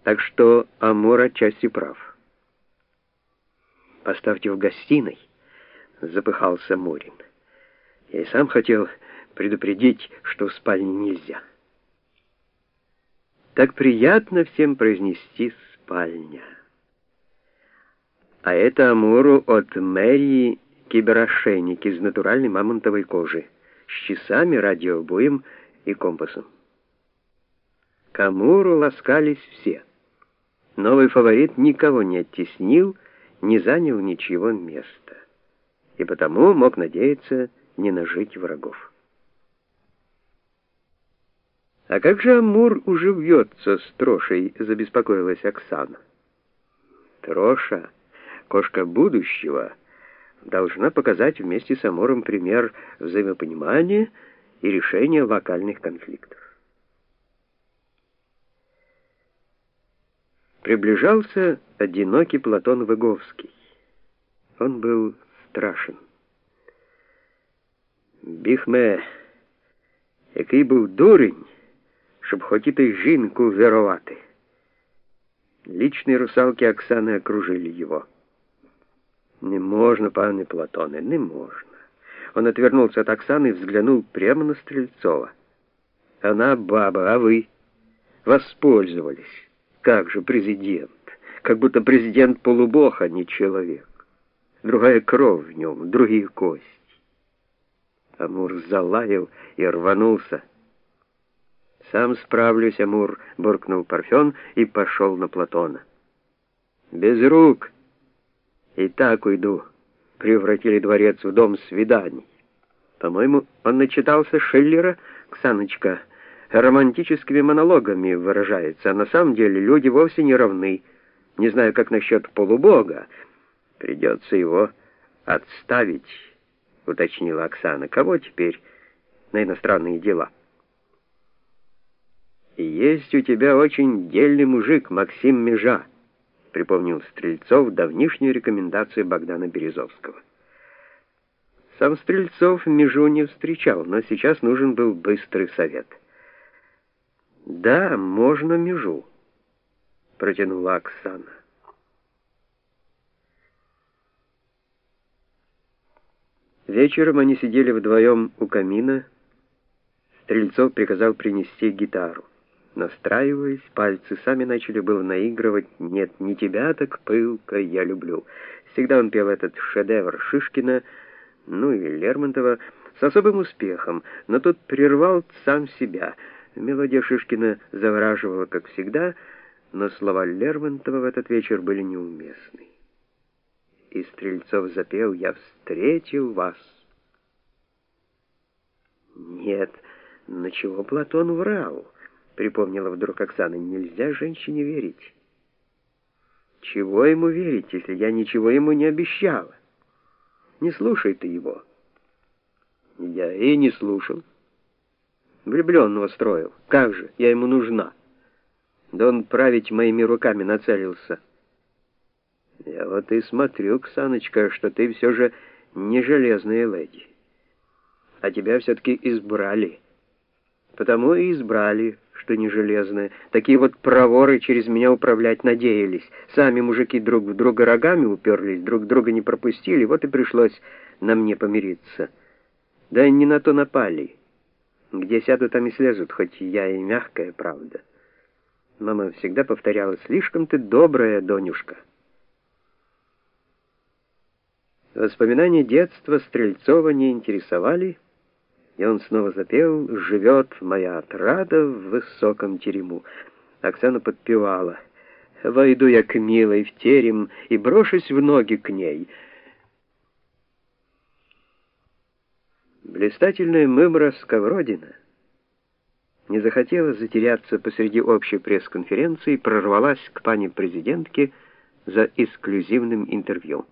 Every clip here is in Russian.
Так что Амур отчасти прав. «Поставьте в гостиной», — запыхался Мурин. «Я и сам хотел предупредить, что в спальне нельзя». Так приятно всем произнести «спальня». А это Амуру от мэрии киберошейник из натуральной мамонтовой кожи с часами, радиобуем и компасом. К Амуру ласкались все. Новый фаворит никого не оттеснил, не занял ничьего места. И потому мог надеяться не нажить врагов. «А как же Амур уживется с Трошей?» — забеспокоилась Оксана. «Троша, кошка будущего, должна показать вместе с Амуром пример взаимопонимания и решения локальных конфликтов». Приближался одинокий Платон Выговский. Он был страшен. «Біхме, який був дурень, щоб хотіти жінку вірувати». Личные русалки Оксаны окружили его. «Не можно, пане Платоне, не можно». Он отвернулся от Оксаны и взглянул прямо на Стрельцова. «Она баба, а вы?» «Воспользовались. Как же президент? Как будто президент полубог, а не человек. Другая кровь в нем, другие кости». Амур залаял и рванулся. «Сам справлюсь, Амур», — буркнул Парфен и пошел на Платона. «Без рук! И так уйду». Превратили дворец в дом свиданий. По-моему, он начитался Шиллера, Ксаночка, романтическими монологами выражается, а на самом деле люди вовсе не равны. Не знаю, как насчет полубога. Придется его отставить, уточнила Оксана. Кого теперь на иностранные дела? «И есть у тебя очень дельный мужик, Максим Межа», — припомнил Стрельцов давнишнюю рекомендацию Богдана Березовского. Сам Стрельцов Межу не встречал, но сейчас нужен был быстрый совет. «Да, можно Межу», — протянула Оксана. Вечером они сидели вдвоем у камина. Стрельцов приказал принести гитару. Настраиваясь, пальцы сами начали было наигрывать «Нет, не тебя, так пылко я люблю». Всегда он пел этот шедевр Шишкина, ну и Лермонтова, с особым успехом, но тут прервал сам себя. Мелодия Шишкина завораживала, как всегда, но слова Лермонтова в этот вечер были неуместны. И Стрельцов запел «Я встретил вас». «Нет, но чего Платон врал?» — припомнила вдруг Оксана. «Нельзя женщине верить». «Чего ему верить, если я ничего ему не обещала? Не слушай ты его». «Я и не слушал. Влюбленного строил. Как же, я ему нужна. Да он править моими руками нацелился». «Я вот и смотрю, Ксаночка, что ты все же не железная леди. А тебя все-таки избрали. Потому и избрали, что не железная. Такие вот проворы через меня управлять надеялись. Сами мужики друг в друга рогами уперлись, друг друга не пропустили, вот и пришлось на мне помириться. Да и не на то напали. Где сядут, там и слезут, хоть я и мягкая, правда. Мама всегда повторяла: слишком ты добрая, Донюшка». Воспоминания детства Стрельцова не интересовали, и он снова запел «Живет моя отрада в высоком терему». Оксана подпевала: «Войду я к милой в терем и брошусь в ноги к ней». Блистательная мымра Сковородина не захотела затеряться посреди общей пресс-конференции и прорвалась к пане президентке за эксклюзивным интервью.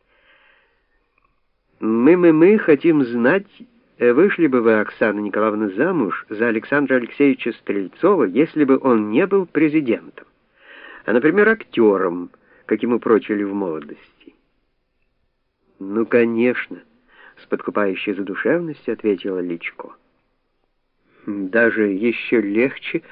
Мы хотим знать, вышли бы вы, Оксана Николаевна, замуж за Александра Алексеевича Стрельцова, если бы он не был президентом, а, например, актером, как ему прочили в молодости?» «Ну, конечно», — с подкупающей задушевностью ответила Личко. «Даже еще легче,